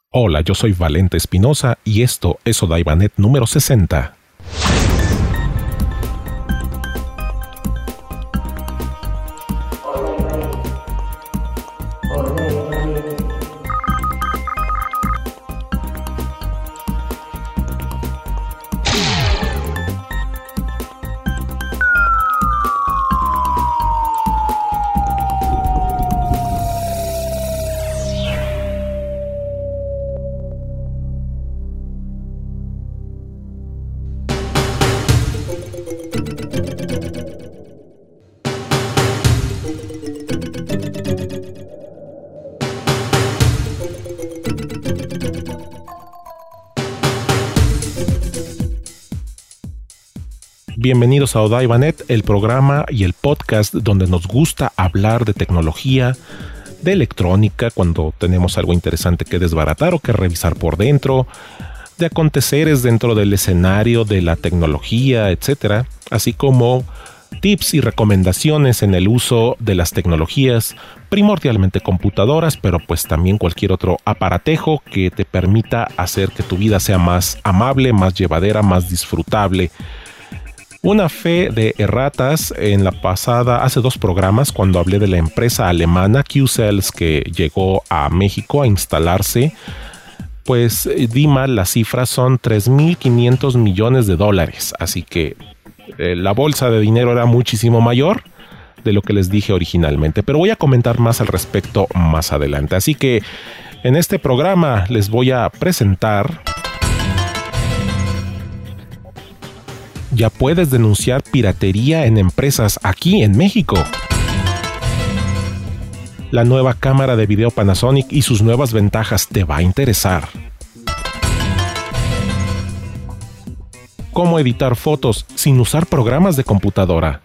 Hola, yo soy Valente Espinosa y esto es Odaibanet número 60. Bienvenidos a Odaibanet, el programa y el podcast donde nos gusta hablar de tecnología, de electrónica, cuando tenemos algo interesante que desbaratar o que revisar por dentro, de aconteceres dentro del escenario de la tecnología, etc., así como tips y recomendaciones en el uso de las tecnologías, primordialmente computadoras, pero pues también cualquier otro aparatejo que te permita hacer que tu vida sea más amable, más llevadera, más disfrutable. Una fe de erratas en la pasada, hace 2 programas, cuando hablé de la empresa alemana Qcells que llegó a México a instalarse, pues di mal las cifras, son $3,500 millones, así que la bolsa de dinero era muchísimo mayor de lo que les dije originalmente, pero voy a comentar más al respecto más adelante. Así que en este programa les voy a presentar... Ya puedes denunciar piratería en empresas aquí en México. La nueva cámara de video Panasonic y sus nuevas ventajas te va a interesar. Cómo editar fotos sin usar programas de computadora.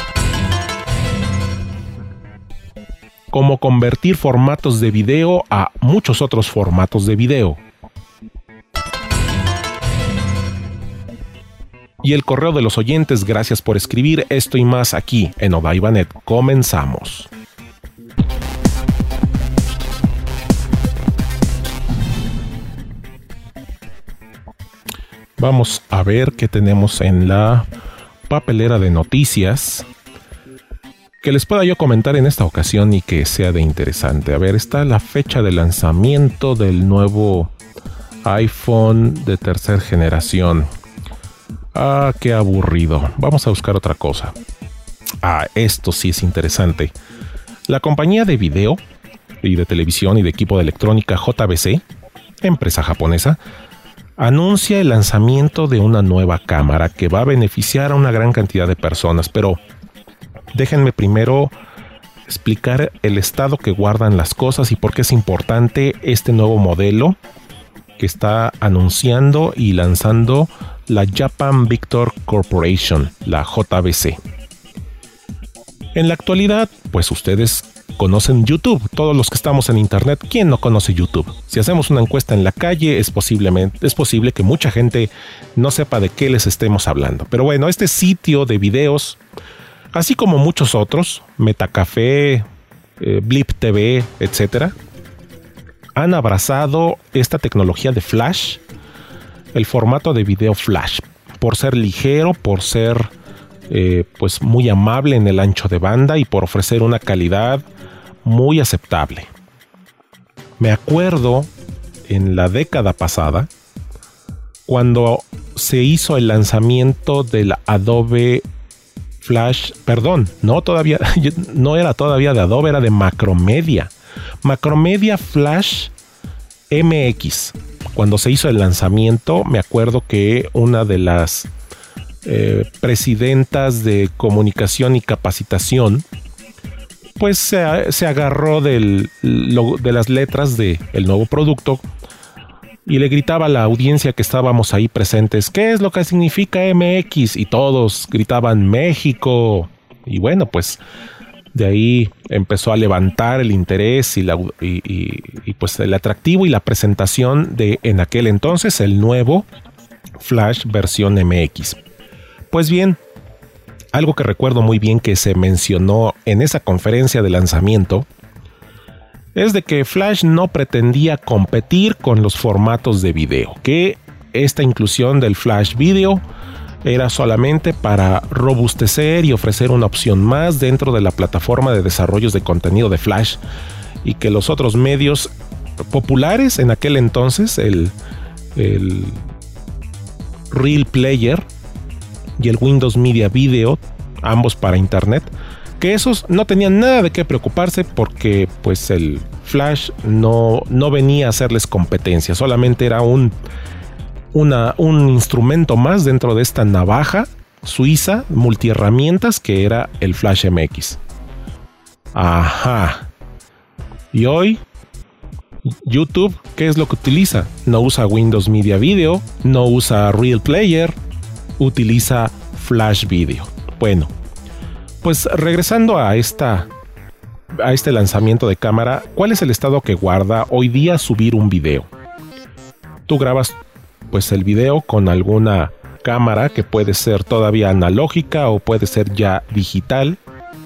Cómo convertir formatos de video a muchos otros formatos de video. Y el correo de los oyentes, gracias por escribir esto y más aquí en Odaibanet. Comenzamos. Vamos a ver qué tenemos en la papelera de noticias que les pueda yo comentar en esta ocasión y que sea de interesante. A ver, está la fecha de lanzamiento del nuevo iPhone de 3ª generación. Ah, qué aburrido. Vamos a buscar otra cosa. Esto sí es interesante. La compañía de video y de televisión y de equipo de electrónica JVC, empresa japonesa, anuncia el lanzamiento de una nueva cámara que va a beneficiar a una gran cantidad de personas. Pero déjenme primero explicar el estado que guardan las cosas y por qué es importante este nuevo modelo que está anunciando y lanzando la Japan Victor Corporation, la JVC. En la actualidad, pues ustedes conocen YouTube. Todos los que estamos en internet, ¿quién no conoce YouTube? Si hacemos una encuesta en la calle, es posible que mucha gente no sepa de qué les estemos hablando. Pero bueno, este sitio de videos, así como muchos otros, Metacafé, Blip TV, etc., han abrazado esta tecnología de Flash, el formato de video Flash, por ser ligero, por ser pues muy amable en el ancho de banda y por ofrecer una calidad muy aceptable. Me acuerdo en la década pasada, cuando se hizo el lanzamiento del Adobe Flash, no era todavía de Adobe, era de Macromedia. Macromedia Flash MX. Cuando se hizo el lanzamiento, me acuerdo que una de las presidentas de comunicación y capacitación, pues se agarró de las letras del nuevo producto y le gritaba a la audiencia que estábamos ahí presentes, ¿qué es lo que significa MX? Y todos gritaban México. Y bueno, pues de ahí empezó a levantar el interés y pues el atractivo y la presentación de en aquel entonces el nuevo Flash versión MX. Pues bien, algo que recuerdo muy bien que se mencionó en esa conferencia de lanzamiento es de que Flash no pretendía competir con los formatos de video, que esta inclusión del Flash Video era solamente para robustecer y ofrecer una opción más dentro de la plataforma de desarrollos de contenido de Flash, y que los otros medios populares en aquel entonces, el Real Player y el Windows Media Video, ambos para internet, que esos no tenían nada de qué preocuparse porque pues el Flash no venía a hacerles competencia, solamente era un instrumento más dentro de esta navaja suiza multiherramientas que era el Flash MX. Ajá. Y hoy YouTube, ¿qué es lo que utiliza? No usa Windows Media Video, no usa Real Player, utiliza Flash Video. Bueno, pues regresando a este lanzamiento de cámara, ¿cuál es el estado que guarda hoy día subir un video? Tú grabas pues el video con alguna cámara que puede ser todavía analógica o puede ser ya digital.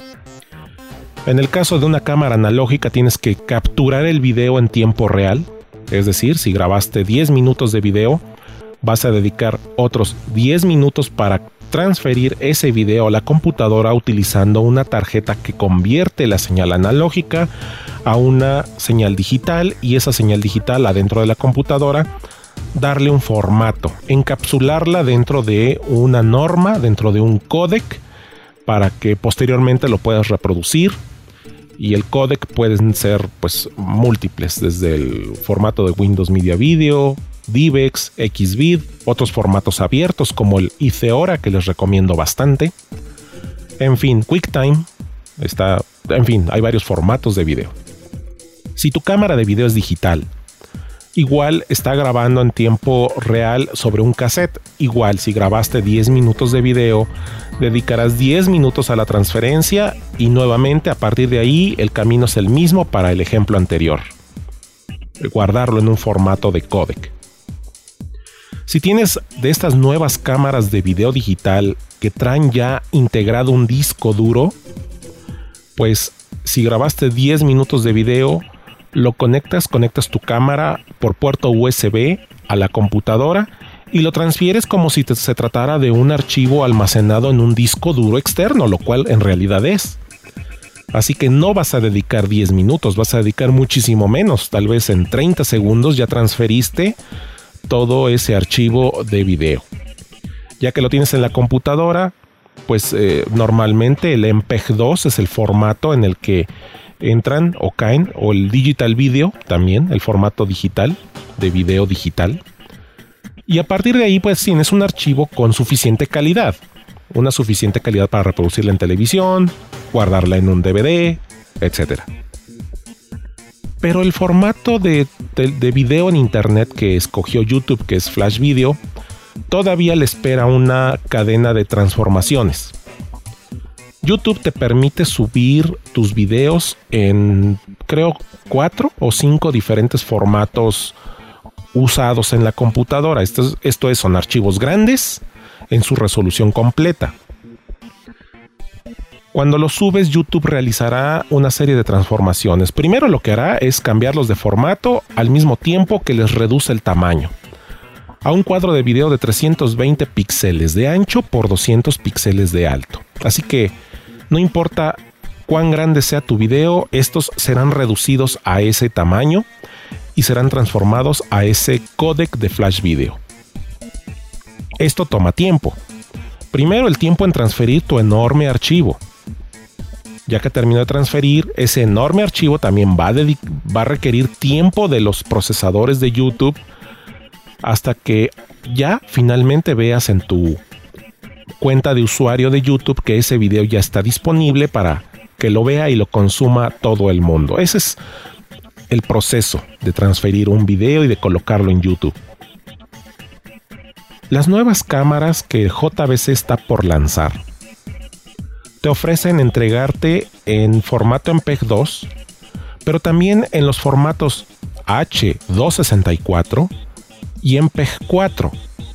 En el caso de una cámara analógica tienes que capturar el video en tiempo real, es decir, si grabaste 10 minutos de video, vas a dedicar otros 10 minutos para transferir ese video a la computadora utilizando una tarjeta que convierte la señal analógica a una señal digital, y esa señal digital adentro de la computadora darle un formato, encapsularla dentro de una norma, dentro de un códec, para que posteriormente lo puedas reproducir. Y el códec pueden ser pues múltiples, desde el formato de Windows Media Video, DivX, Xvid, otros formatos abiertos como el iTheora, que les recomiendo bastante. En fin, QuickTime está, en fin, hay varios formatos de video. Si tu cámara de video es digital, igual está grabando en tiempo real sobre un cassette. Igual, si grabaste 10 minutos de video, dedicarás 10 minutos a la transferencia, y nuevamente a partir de ahí el camino es el mismo para el ejemplo anterior. Guardarlo en un formato de códec. Si tienes de estas nuevas cámaras de video digital que traen ya integrado un disco duro, pues si grabaste 10 minutos de video, lo conectas tu cámara por puerto USB a la computadora y lo transfieres como si se tratara de un archivo almacenado en un disco duro externo, lo cual en realidad es. Así que no vas a dedicar 10 minutos, vas a dedicar muchísimo menos. Tal vez en 30 segundos ya transferiste todo ese archivo de video. Ya que lo tienes en la computadora, pues normalmente el MPEG-2 es el formato en el que entran o caen, o el digital video también, el formato digital de video digital. Y a partir de ahí pues tienes un archivo con suficiente calidad, una suficiente calidad para reproducirla en televisión, guardarla en un DVD, etc. Pero el formato de video en internet que escogió YouTube, que es Flash Video, todavía le espera una cadena de transformaciones. YouTube te permite subir tus videos en, creo, 4 o 5 diferentes formatos usados en la computadora. Son archivos grandes en su resolución completa. Cuando los subes, YouTube realizará una serie de transformaciones. Primero lo que hará es cambiarlos de formato al mismo tiempo que les reduce el tamaño a un cuadro de video de 320 píxeles de ancho por 200 píxeles de alto. Así que no importa cuán grande sea tu video, estos serán reducidos a ese tamaño y serán transformados a ese códec de Flash Video. Esto toma tiempo. Primero, el tiempo en transferir tu enorme archivo. Ya que terminó de transferir, ese enorme archivo también va a requerir tiempo de los procesadores de YouTube hasta que ya finalmente veas en tu cuenta de usuario de YouTube que ese video ya está disponible para que lo vea y lo consuma todo el mundo. Ese es el proceso de transferir un video y de colocarlo en YouTube. Las nuevas cámaras que JVC está por lanzar te ofrecen entregarte en formato MPEG-2, pero también en los formatos H264 y MPEG-4.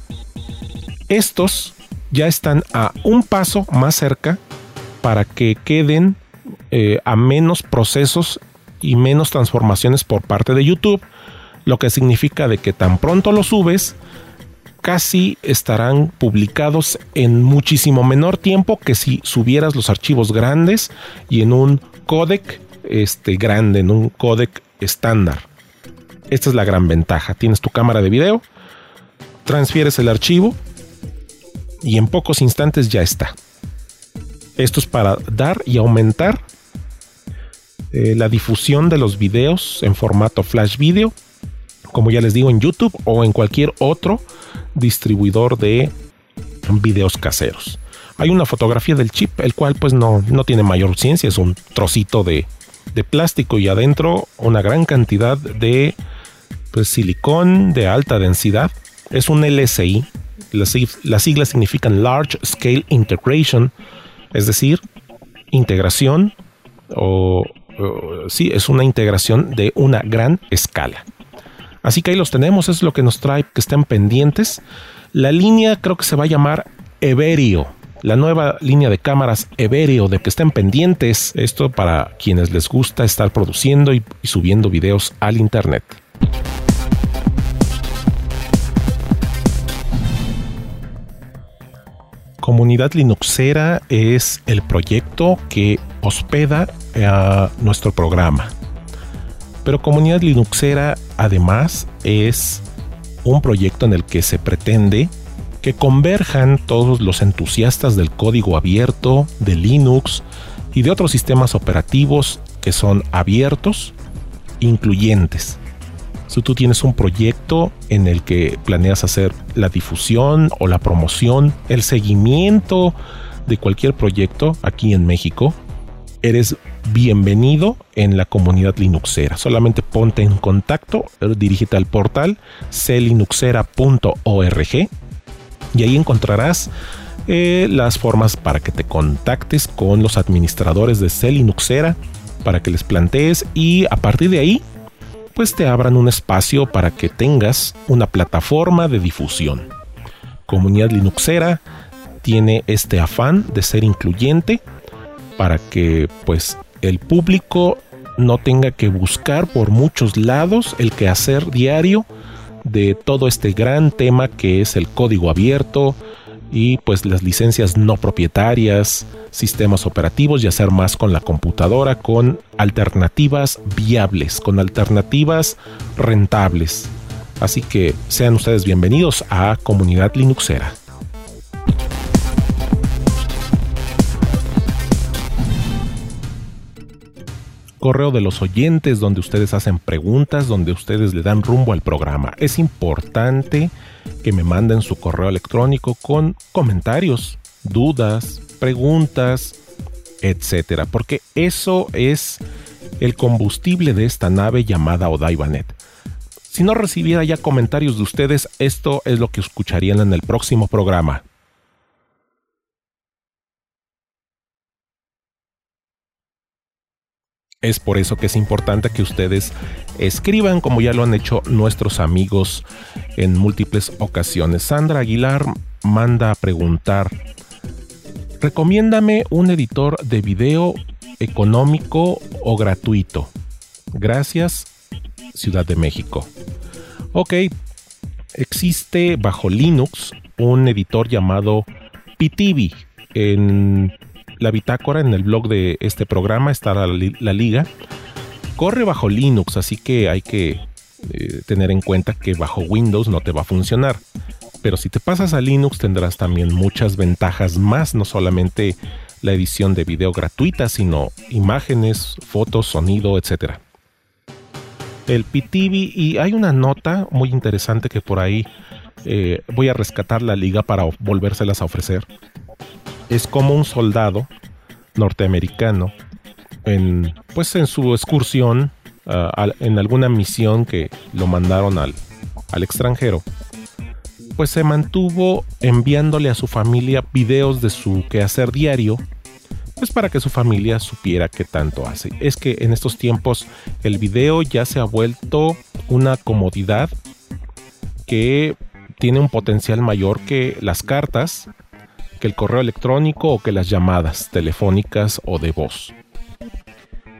Estos ya están a un paso más cerca para que queden a menos procesos y menos transformaciones por parte de YouTube, lo que significa de que tan pronto lo subes, casi estarán publicados en muchísimo menor tiempo que si subieras los archivos grandes y en un códec grande, en un códec estándar. Esta es la gran ventaja. Tienes tu cámara de video, transfieres el archivo y en pocos instantes ya está. Esto es para dar y aumentar la difusión de los videos en formato flash video, como ya les digo, en YouTube o en cualquier otro distribuidor de videos caseros. Hay una fotografía del chip, el cual pues no tiene mayor ciencia, es un trocito de plástico y adentro una gran cantidad de silicón de alta densidad. Es un LSI, las siglas significan Large Scale Integration, es decir, integración sí, es una integración de una gran escala. Así que ahí los tenemos, es lo que nos trae, que estén pendientes. La línea creo que se va a llamar Everio, la nueva línea de cámaras Everio, de que estén pendientes. Esto para quienes les gusta estar produciendo y subiendo videos al internet. Comunidad Linuxera es el proyecto que hospeda a nuestro programa. Pero Comunidad Linuxera además es un proyecto en el que se pretende que converjan todos los entusiastas del código abierto, de Linux y de otros sistemas operativos que son abiertos, incluyentes. Si tú tienes un proyecto en el que planeas hacer la difusión o la promoción, el seguimiento de cualquier proyecto aquí en México, eres bienvenido en la Comunidad Linuxera. Solamente ponte en contacto, dirígete al portal clinuxera.org y ahí encontrarás las formas para que te contactes con los administradores de Linuxera, para que les plantees y a partir de ahí pues te abran un espacio para que tengas una plataforma de difusión. Comunidad Linuxera tiene este afán de ser incluyente para que pues el público no tenga que buscar por muchos lados el quehacer diario de todo este gran tema que es el código abierto y pues las licencias no propietarias, sistemas operativos y hacer más con la computadora, con alternativas viables, con alternativas rentables. Así que sean ustedes bienvenidos a Comunidad Linuxera. Correo de los oyentes, donde ustedes hacen preguntas, donde ustedes le dan rumbo al programa. Es importante que me manden su correo electrónico con comentarios, dudas, preguntas, etcétera, porque eso es el combustible de esta nave llamada Odaibanet. Si no recibiera ya comentarios de ustedes, esto es lo que escucharían en el próximo programa. Es por eso que es importante que ustedes escriban, como ya lo han hecho nuestros amigos en múltiples ocasiones. Sandra Aguilar manda a preguntar: recomiéndame un editor de video económico o gratuito. Gracias, Ciudad de México. Ok, existe bajo Linux un editor llamado Pitivi. En la bitácora, en el blog de este programa está la liga. Corre bajo Linux, así que hay que tener en cuenta que bajo Windows no te va a funcionar. Pero si te pasas a Linux tendrás también muchas ventajas más, no solamente la edición de video gratuita, sino imágenes, fotos, sonido, etc. El Pitivi, y hay una nota muy interesante que por ahí voy a rescatar la liga para volvérselas a ofrecer. Es como un soldado norteamericano en su excursión, en alguna misión que lo mandaron al extranjero, pues se mantuvo enviándole a su familia videos de su quehacer diario, pues para que su familia supiera qué tanto hace. Es que en estos tiempos el video ya se ha vuelto una comodidad que tiene un potencial mayor que las cartas, que el correo electrónico o que las llamadas telefónicas o de voz.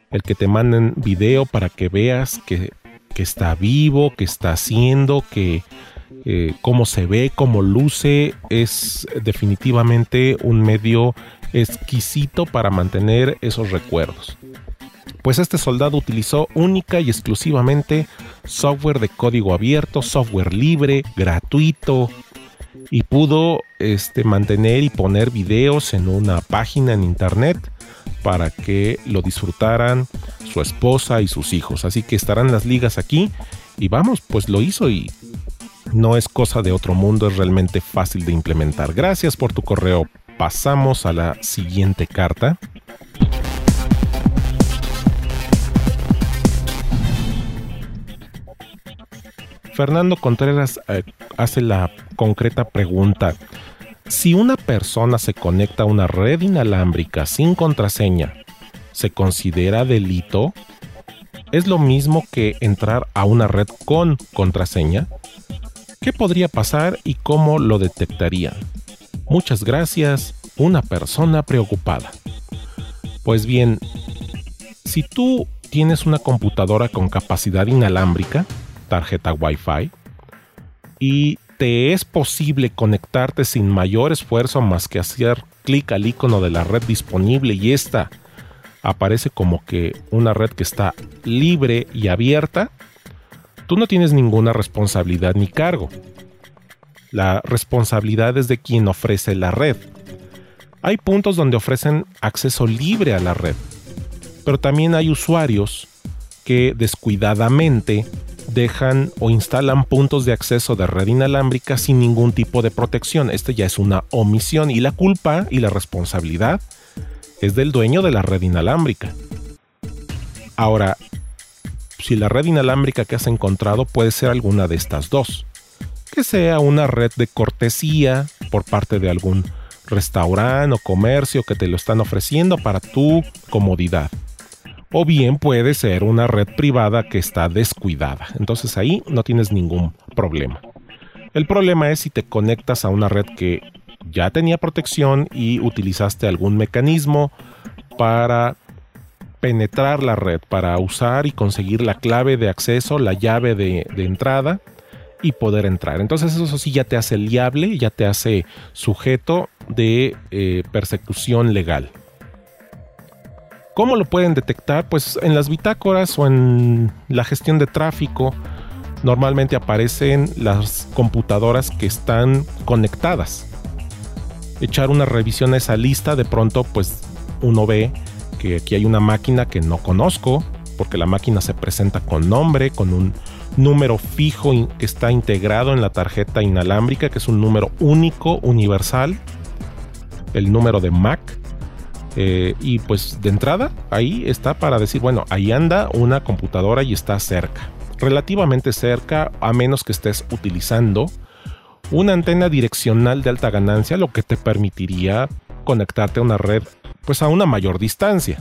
el que te manden video para que veas que está vivo, que está haciendo, que cómo se ve, cómo luce, es definitivamente un medio exquisito para mantener esos recuerdos. Pues este soldado utilizó única y exclusivamente software de código abierto, software libre, gratuito, y pudo mantener y poner videos en una página en internet para que lo disfrutaran su esposa y sus hijos. Así que estarán las ligas aquí y vamos, pues lo hizo y no es cosa de otro mundo, es realmente fácil de implementar. Gracias por tu correo. Pasamos a la siguiente carta. Fernando Contreras hace la concreta pregunta: si una persona se conecta a una red inalámbrica sin contraseña, ¿se considera delito? ¿Es lo mismo que entrar a una red con contraseña? ¿Qué podría pasar y cómo lo detectarían? Muchas gracias, una persona preocupada. Pues bien, si tú tienes una computadora con capacidad inalámbrica, tarjeta Wi-Fi, y te es posible conectarte sin mayor esfuerzo más que hacer clic al icono de la red disponible y esta aparece como que una red que está libre y abierta, tú no tienes ninguna responsabilidad ni cargo. La responsabilidad es de quien ofrece la red. Hay puntos donde ofrecen acceso libre a la red, pero también hay usuarios que descuidadamente dejan o instalan puntos de acceso de red inalámbrica sin ningún tipo de protección. Esto ya es una omisión y la culpa y la responsabilidad es del dueño de la red inalámbrica. Ahora, si la red inalámbrica que has encontrado puede ser alguna de estas dos, que sea una red de cortesía por parte de algún restaurante o comercio que te lo están ofreciendo para tu comodidad, o bien puede ser una red privada que está descuidada. Entonces ahí no tienes ningún problema. El problema es si te conectas a una red que ya tenía protección y utilizaste algún mecanismo para penetrar la red, para usar y conseguir la clave de acceso, la llave de entrada y poder entrar. Entonces eso sí ya te hace liable, ya te hace sujeto de persecución legal. ¿Cómo lo pueden detectar? Pues en las bitácoras o en la gestión de tráfico normalmente aparecen las computadoras que están conectadas. Echar una revisión a esa lista, de pronto pues uno ve que aquí hay una máquina que no conozco, porque la máquina se presenta con nombre, con un número fijo que está integrado en la tarjeta inalámbrica, que es un número único, universal, el número de MAC. Y pues de entrada ahí está para decir, bueno, ahí anda una computadora y está cerca, relativamente cerca, a menos que estés utilizando una antena direccional de alta ganancia, lo que te permitiría conectarte a una red pues a una mayor distancia.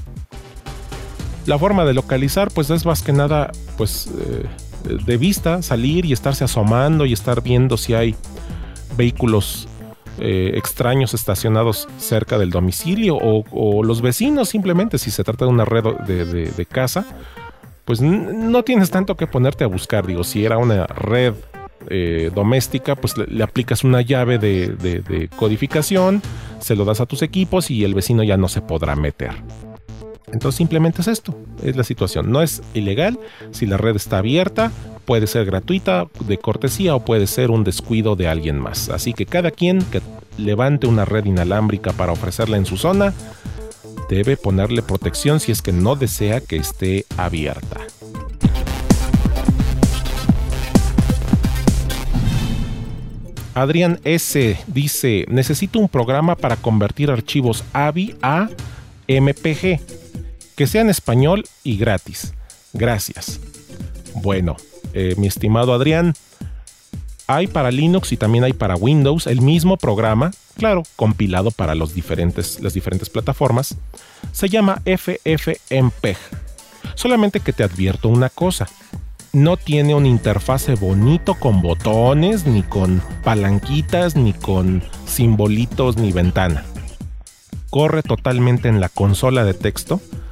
La forma de localizar pues es más que nada pues de vista, salir y estarse asomando y estar viendo si hay vehículos extraños estacionados cerca del domicilio o los vecinos. Simplemente si se trata de una red de casa, pues no tienes tanto que ponerte a buscar. Digo, si era una red doméstica, pues le aplicas una llave de codificación, se lo das a tus equipos y el vecino ya no se podrá meter. Entonces simplemente es esto, es la situación. No es ilegal, si la red está abierta, puede ser gratuita, de cortesía, o puede ser un descuido de alguien más. Así que cada quien que levante una red inalámbrica para ofrecerla en su zona, debe ponerle protección si es que no desea que esté abierta. Adrián S. dice: necesito un programa para convertir archivos AVI a MPG, que sea en español y gratis. Gracias. Bueno, mi estimado Adrián, hay para Linux y también hay para Windows el mismo programa, claro, compilado para las diferentes plataformas. Se llama FFmpeg. Solamente que te advierto una cosa: no tiene una interfase bonito con botones, ni con palanquitas, ni con simbolitos, ni ventana. Corre totalmente en la consola de texto,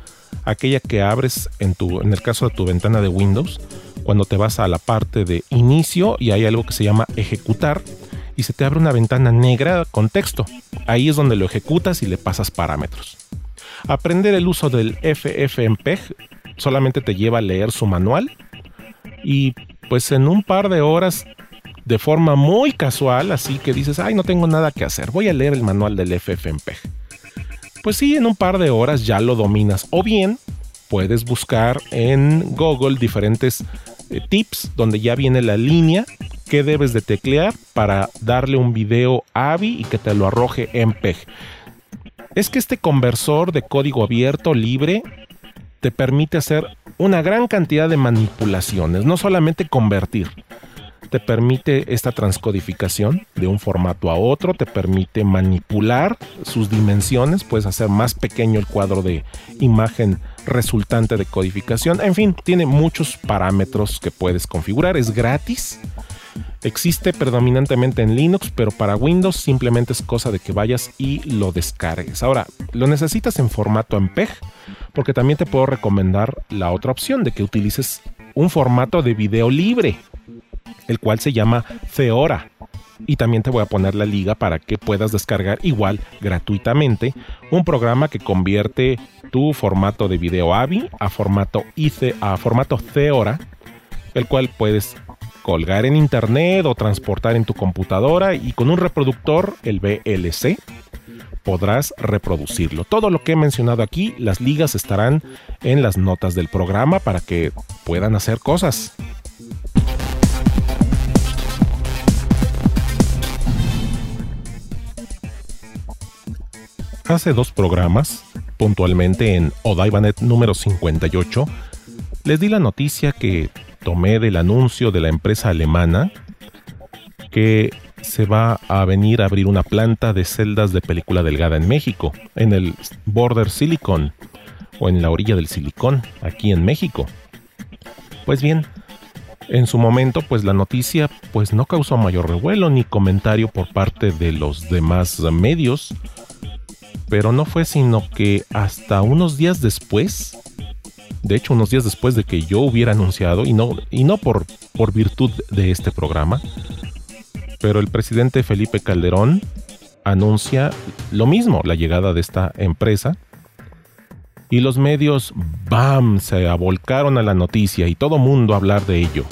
aquella que abres en el caso de tu ventana de Windows, cuando te vas a la parte de inicio y hay algo que se llama ejecutar y se te abre una ventana negra con texto. Ahí es donde lo ejecutas y le pasas parámetros. Aprender el uso del FFmpeg solamente te lleva a leer su manual y pues en un par de horas, de forma muy casual, así que dices, ay, no tengo nada que hacer, voy a leer el manual del FFmpeg. Pues sí, en un par de horas ya lo dominas. O bien puedes buscar en Google diferentes tips donde ya viene la línea que debes de teclear para darle un video a AVI y que te lo arroje MPEG. Es que este conversor de código abierto libre te permite hacer una gran cantidad de manipulaciones, no solamente convertir. Te permite esta transcodificación de un formato a otro, te permite manipular sus dimensiones, puedes hacer más pequeño el cuadro de imagen resultante de codificación. En fin, tiene muchos parámetros que puedes configurar, es gratis. Existe predominantemente en Linux, pero para Windows simplemente es cosa de que vayas y lo descargues. Ahora, lo necesitas en formato MPEG, porque también te puedo recomendar la otra opción de que utilices un formato de video libre, el cual se llama Feora. Y también te voy a poner la liga para que puedas descargar igual gratuitamente un programa que convierte tu formato de video AVI a formato Feora, el cual puedes colgar en internet o transportar en tu computadora y con un reproductor, el VLC, podrás reproducirlo. Todo lo que he mencionado aquí, las ligas estarán en las notas del programa para que puedan hacer cosas. Hace 2 programas, puntualmente en Odaibanet número 58, les di la noticia que tomé del anuncio de la empresa alemana que se va a venir a abrir una planta de celdas de película delgada en México, en el Border Silicon o en la orilla del Silicón, aquí en México. Pues bien, en su momento, pues la noticia pues no causó mayor revuelo ni comentario por parte de los demás medios, pero no fue sino que hasta unos días después, de hecho unos días después de que yo hubiera anunciado, y no por virtud de este programa, pero el presidente Felipe Calderón anuncia lo mismo, la llegada de esta empresa, y los medios, ¡bam!, se avolcaron a la noticia y todo mundo a hablar de ello.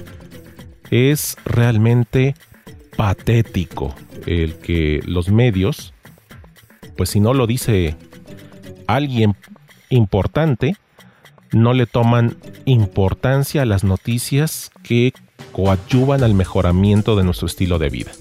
Es realmente patético el que los medios, pues si no lo dice alguien importante, no le toman importancia a las noticias que coadyuvan al mejoramiento de nuestro estilo de vida.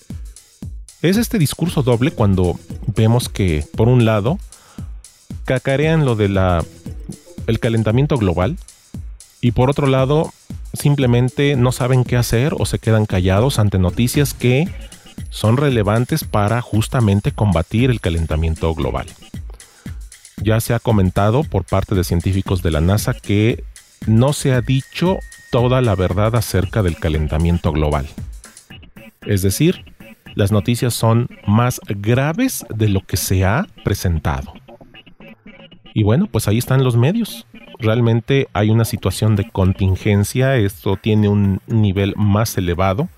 Es este discurso doble cuando vemos que, por un lado, cacarean lo de el calentamiento global y por otro lado, simplemente no saben qué hacer o se quedan callados ante noticias que son relevantes para justamente combatir el calentamiento global. Ya se ha comentado por parte de científicos de la NASA que no se ha dicho toda la verdad acerca del calentamiento global. Es decir, las noticias son más graves de lo que se ha presentado. Y bueno, pues ahí están los medios. Realmente hay una situación de contingencia, esto tiene un nivel más elevado.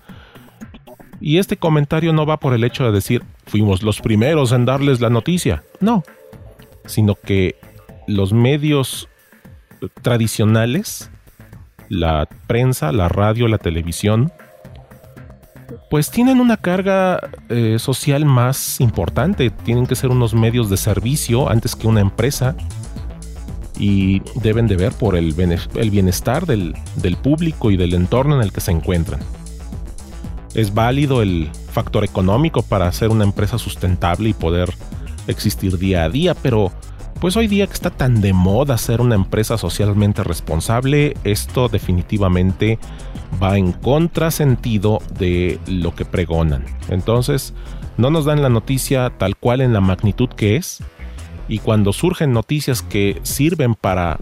Y este comentario no va por el hecho de decir, fuimos los primeros en darles la noticia. No, sino que los medios tradicionales, la prensa, la radio, la televisión, pues tienen una carga social más importante. Tienen que ser unos medios de servicio antes que una empresa y deben de ver por el bienestar del público y del entorno en el que se encuentran. Es válido el factor económico para hacer una empresa sustentable y poder existir día a día, pero pues hoy día que está tan de moda ser una empresa socialmente responsable, esto definitivamente va en contrasentido de lo que pregonan. Entonces, no nos dan la noticia tal cual en la magnitud que es, y cuando surgen noticias que sirven para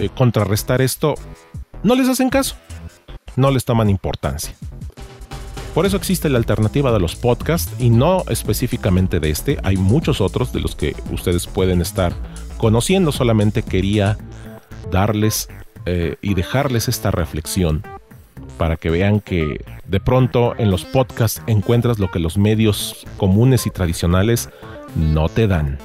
contrarrestar esto, no les hacen caso, no les toman importancia. Por eso existe la alternativa de los podcasts y no específicamente de este. Hay muchos otros de los que ustedes pueden estar conociendo. Solamente quería darles y dejarles esta reflexión para que vean que de pronto en los podcasts encuentras lo que los medios comunes y tradicionales no te dan.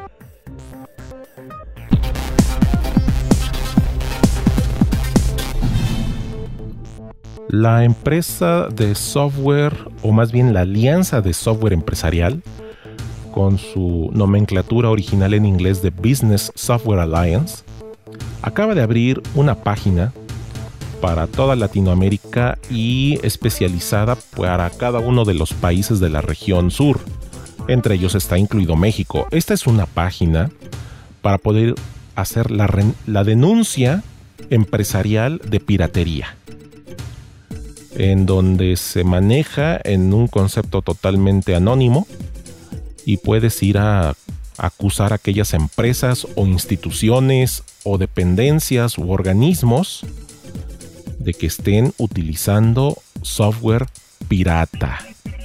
La empresa de software, o más bien la alianza de software empresarial, con su nomenclatura original en inglés de Business Software Alliance, acaba de abrir una página para toda Latinoamérica y especializada para cada uno de los países de la región sur. Entre ellos está incluido México. Esta es una página para poder hacer la denuncia empresarial de piratería, en donde se maneja en un concepto totalmente anónimo y puedes ir a acusar a aquellas empresas o instituciones o dependencias u organismos de que estén utilizando software pirata.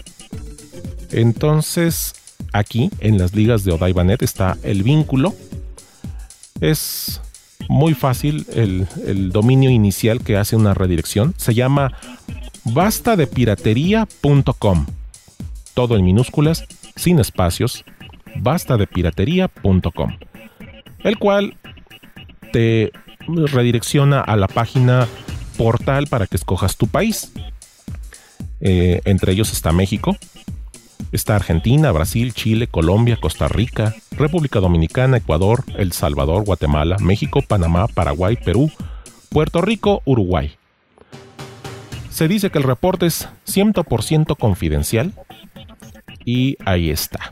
Entonces, aquí en las ligas de Odaiba.net está el vínculo. Es muy fácil el dominio inicial que hace una redirección. Se llama bastadepiratería.com. Todo en minúsculas, sin espacios. Bastadepiratería.com. El cual te redirecciona a la página portal para que escojas tu país. Entre ellos está México. Está Argentina, Brasil, Chile, Colombia, Costa Rica, República Dominicana, Ecuador, El Salvador, Guatemala, México, Panamá, Paraguay, Perú, Puerto Rico, Uruguay. Se dice que el reporte es 100% confidencial y ahí está.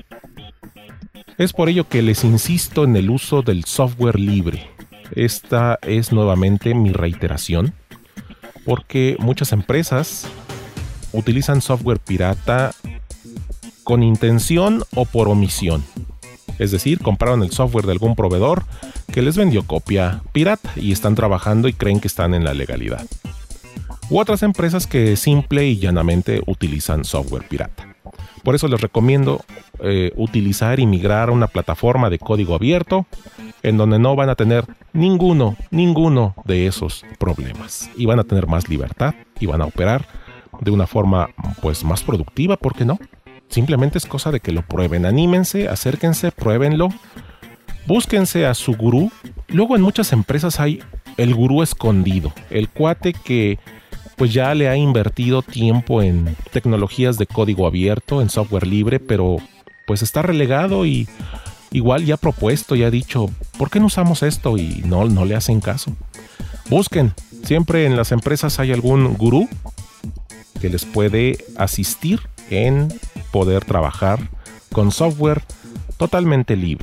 Es por ello que les insisto en el uso del software libre. Esta es nuevamente mi reiteración, porque muchas empresas utilizan software pirata con intención o por omisión. Es decir, compraron el software de algún proveedor que les vendió copia pirata y están trabajando y creen que están en la legalidad. U otras empresas que simple y llanamente utilizan software pirata. Por eso les recomiendo utilizar y migrar a una plataforma de código abierto en donde no van a tener ninguno de esos problemas y van a tener más libertad y van a operar de una forma pues más productiva, ¿por qué no? Simplemente es cosa de que lo prueben. Anímense, acérquense, pruébenlo. Búsquense a su gurú. Luego en muchas empresas hay el gurú escondido. El cuate que pues ya le ha invertido tiempo en tecnologías de código abierto, en software libre, pero pues está relegado y igual ya ha propuesto, ya ha dicho, ¿por qué no usamos esto? Y no le hacen caso. Busquen. Siempre en las empresas hay algún gurú que les puede asistir en poder trabajar con software totalmente libre.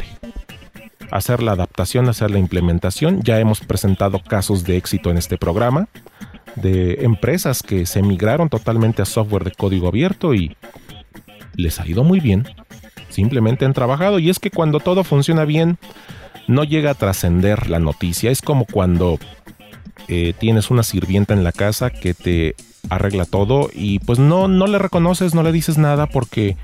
Hacer la adaptación, hacer la implementación. Ya hemos presentado casos de éxito en este programa de empresas que se migraron totalmente a software de código abierto y les ha ido muy bien. Simplemente han trabajado y es que cuando todo funciona bien no llega a trascender la noticia. Es como cuando tienes una sirvienta en la casa que te arregla todo y pues no le reconoces, no le dices nada porque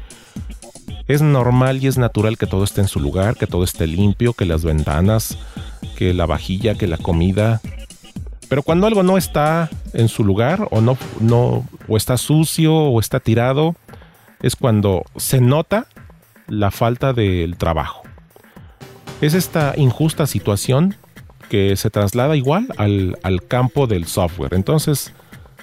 es normal y es natural que todo esté en su lugar, que todo esté limpio, que las ventanas, que la vajilla, que la comida. Pero cuando algo no está en su lugar o no o está sucio o está tirado, es cuando se nota la falta del trabajo. Es esta injusta situación que se traslada igual al campo del software. Entonces,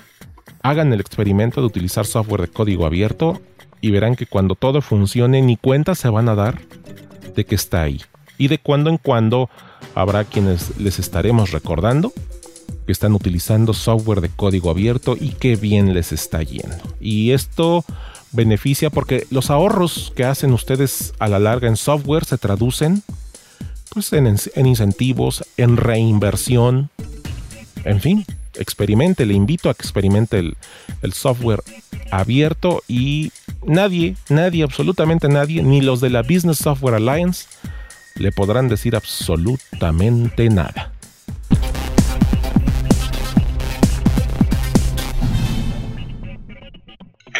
hagan el experimento de utilizar software de código abierto y verán que cuando todo funcione ni cuenta se van a dar de que está ahí. Y de cuando en cuando habrá quienes les estaremos recordando que están utilizando software de código abierto y qué bien les está yendo. Y esto beneficia porque los ahorros que hacen ustedes a la larga en software se traducen pues en incentivos, en reinversión, en fin. Experimente, le invito a que experimente el software abierto y nadie, absolutamente nadie, ni los de la Business Software Alliance le podrán decir absolutamente nada.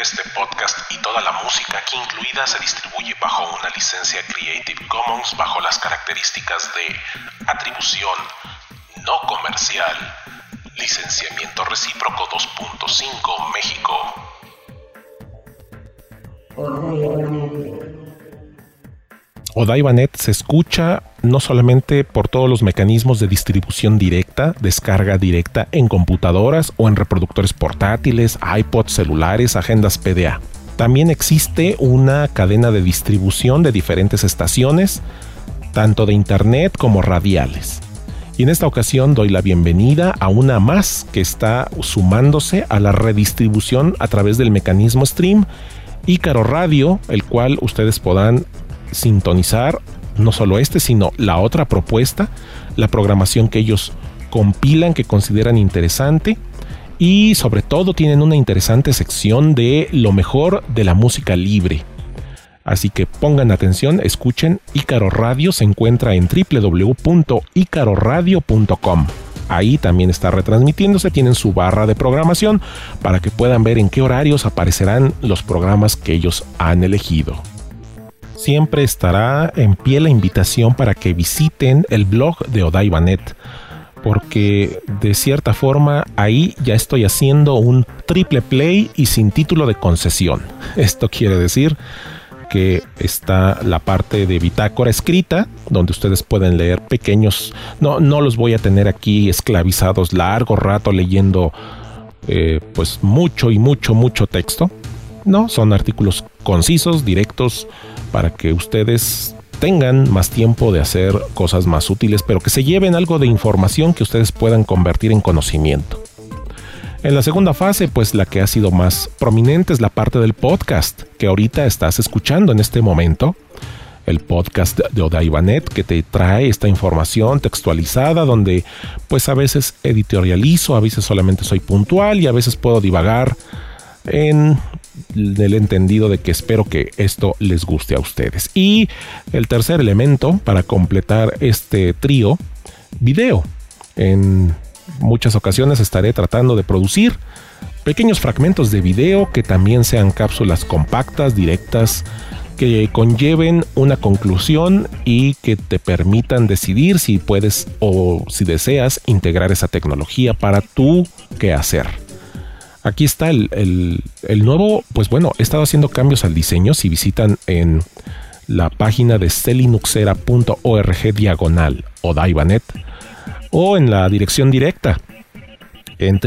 Este podcast y toda la música aquí incluida se distribuye bajo una licencia Creative Commons bajo las características de atribución no comercial, licenciamiento recíproco 2.5 México. Odaibanet se escucha no solamente por todos los mecanismos de distribución directa, descarga directa en computadoras o en reproductores portátiles, iPods, celulares, agendas PDA. También existe una cadena de distribución de diferentes estaciones, tanto de internet como radiales. Y en esta ocasión doy la bienvenida a una más que está sumándose a la redistribución a través del mecanismo stream, Ícaro Radio, el cual ustedes podrán sintonizar no solo sino la otra propuesta, la programación que ellos compilan, que consideran interesante, y sobre todo tienen una interesante sección de lo mejor de la música libre. Así que pongan atención, escuchen. Ícaro Radio se encuentra en www.icaroradio.com. Ahí también está retransmitiéndose, tienen su barra de programación para que puedan ver en qué horarios aparecerán los programas que ellos han elegido. Siempre estará en pie la invitación para que visiten el blog de Odaibanet, porque de cierta forma ahí ya estoy haciendo un triple play y sin título de concesión. Esto quiere decir que está la parte de bitácora escrita, donde ustedes pueden leer pequeños, no los voy a tener aquí esclavizados largo rato leyendo pues mucho texto. No, son artículos concisos, directos, para que ustedes tengan más tiempo de hacer cosas más útiles, pero que se lleven algo de información que ustedes puedan convertir en conocimiento. En la segunda fase, pues la que ha sido más prominente es la parte del podcast, que ahorita estás escuchando en este momento. El podcast de Odaibanet, que te trae esta información textualizada, donde pues a veces editorializo, a veces solamente soy puntual y a veces puedo divagar en el entendido de que espero que esto les guste a ustedes. Y el tercer elemento para completar este trío, video. En muchas ocasiones estaré tratando de producir pequeños fragmentos de video que también sean cápsulas compactas, directas, que conlleven una conclusión y que te permitan decidir si puedes o si deseas integrar esa tecnología para tu quehacer. Aquí está el nuevo, pues bueno, he estado haciendo cambios al diseño. Si visitan en la página de celinuxera.org/Odaibanet o en la dirección directa en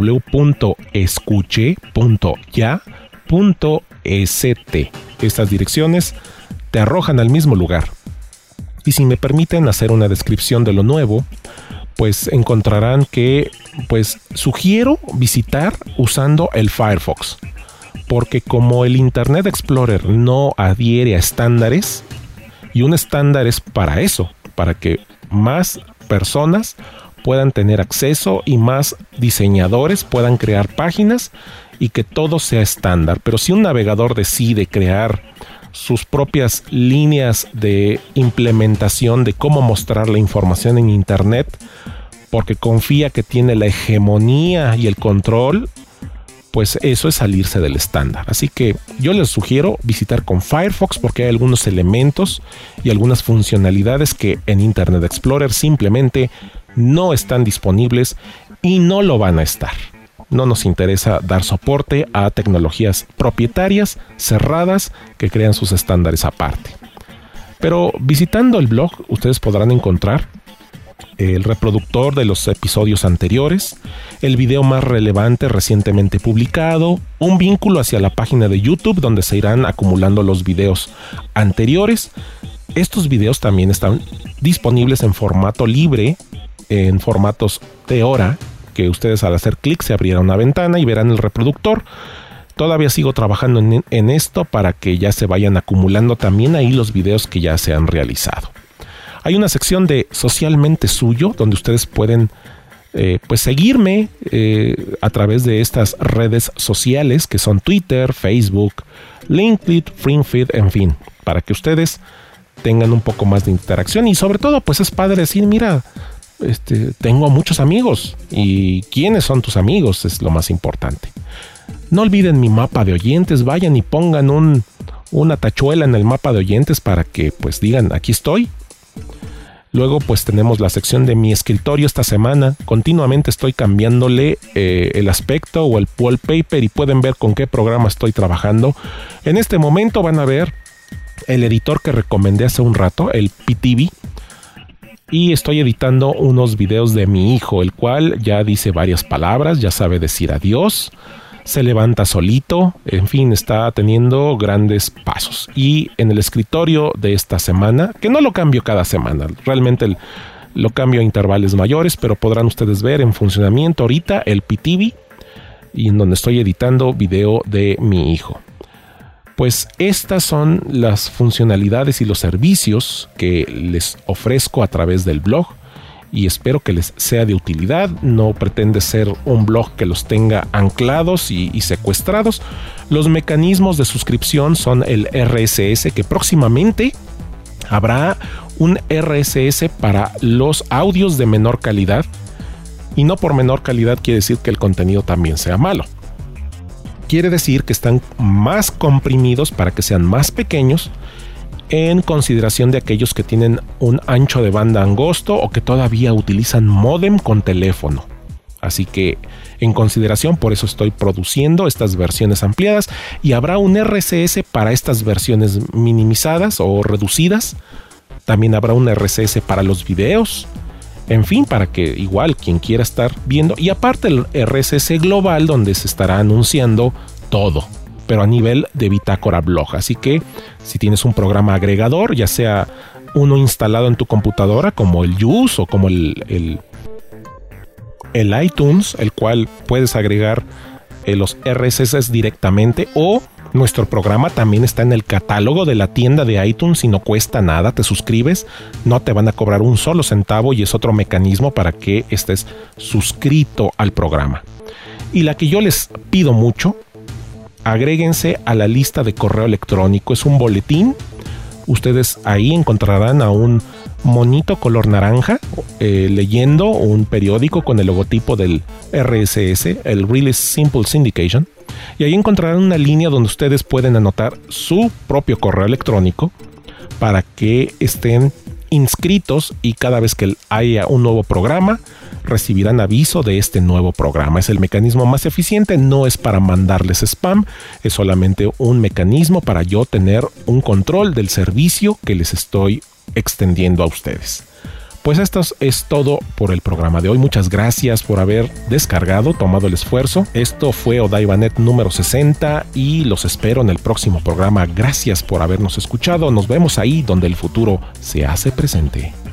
www.escuche.ya.st. Estas direcciones te arrojan al mismo lugar. Y si me permiten hacer una descripción de lo nuevo, pues encontrarán que pues sugiero visitar usando el Firefox, porque como el Internet Explorer no adhiere a estándares, y un estándar es para eso, para que más personas puedan tener acceso y más diseñadores puedan crear páginas y que todo sea estándar. Pero si un navegador decide crear sus propias líneas de implementación de cómo mostrar la información en Internet, porque confía que tiene la hegemonía y el control, pues eso es salirse del estándar. Así que yo les sugiero visitar con Firefox, porque hay algunos elementos y algunas funcionalidades que en Internet Explorer simplemente no están disponibles y no lo van a estar. No nos interesa dar soporte a tecnologías propietarias, cerradas, que crean sus estándares aparte. Pero visitando el blog, ustedes podrán encontrar el reproductor de los episodios anteriores, el video más relevante recientemente publicado, un vínculo hacia la página de YouTube donde se irán acumulando los videos anteriores. Estos videos también están disponibles en formato libre, en formatos de hora, que ustedes al hacer clic se abrirá una ventana y verán el reproductor. Todavía sigo trabajando en esto para que ya se vayan acumulando también ahí los videos que ya se han realizado. Hay una sección de Socialmente Suyo donde ustedes pueden pues seguirme a través de estas redes sociales que son Twitter, Facebook, LinkedIn, FreeFeed, en fin, para que ustedes tengan un poco más de interacción y sobre todo pues es padre decir, mira, tengo muchos amigos. ¿Y quiénes son tus amigos? Es lo más importante. No olviden mi mapa de oyentes. Vayan y pongan una tachuela en el mapa de oyentes para que pues digan, aquí estoy. Luego pues tenemos la sección de mi escritorio esta semana. Continuamente estoy cambiándole el aspecto o el wallpaper y pueden ver con qué programa estoy trabajando. En este momento van a ver el editor que recomendé hace un rato, el PTV. Y estoy editando unos videos de mi hijo, el cual ya dice varias palabras, ya sabe decir adiós, se levanta solito, en fin, está teniendo grandes pasos. Y en el escritorio de esta semana, que no lo cambio cada semana, realmente lo cambio a intervalos mayores, pero podrán ustedes ver en funcionamiento ahorita el PTV, y en donde estoy editando video de mi hijo. Pues estas son las funcionalidades y los servicios que les ofrezco a través del blog y espero que les sea de utilidad. No pretende ser un blog que los tenga anclados y secuestrados. Los mecanismos de suscripción son el RSS, que próximamente habrá un RSS para los audios de menor calidad, y no por menor calidad quiere decir que el contenido también sea malo. Quiere decir que están más comprimidos para que sean más pequeños en consideración de aquellos que tienen un ancho de banda angosto o que todavía utilizan módem con teléfono. Así que en consideración, por eso estoy produciendo estas versiones ampliadas, y habrá un RSS para estas versiones minimizadas o reducidas. También habrá un RSS para los videos. En fin, para que igual quien quiera estar viendo, y aparte el RSS global donde se estará anunciando todo, pero a nivel de bitácora blog. Así que si tienes un programa agregador, ya sea uno instalado en tu computadora como el Juice o como el iTunes, el cual puedes agregar los RSS directamente, o nuestro programa también está en el catálogo de la tienda de iTunes y no cuesta nada. Te suscribes, no te van a cobrar un solo centavo y es otro mecanismo para que estés suscrito al programa. Y la que yo les pido mucho, agréguense a la lista de correo electrónico. Es un boletín. Ustedes ahí encontrarán a un monito color naranja leyendo un periódico con el logotipo del RSS, el Really Simple Syndication. Y ahí encontrarán una línea donde ustedes pueden anotar su propio correo electrónico para que estén inscritos, y cada vez que haya un nuevo programa recibirán aviso de este nuevo programa. Es el mecanismo más eficiente, no es para mandarles spam, es solamente un mecanismo para yo tener un control del servicio que les estoy extendiendo a ustedes. Pues esto es todo por el programa de hoy. Muchas gracias por haber descargado, tomado el esfuerzo. Esto fue Odaibanet número 60 y los espero en el próximo programa. Gracias por habernos escuchado. Nos vemos ahí donde el futuro se hace presente.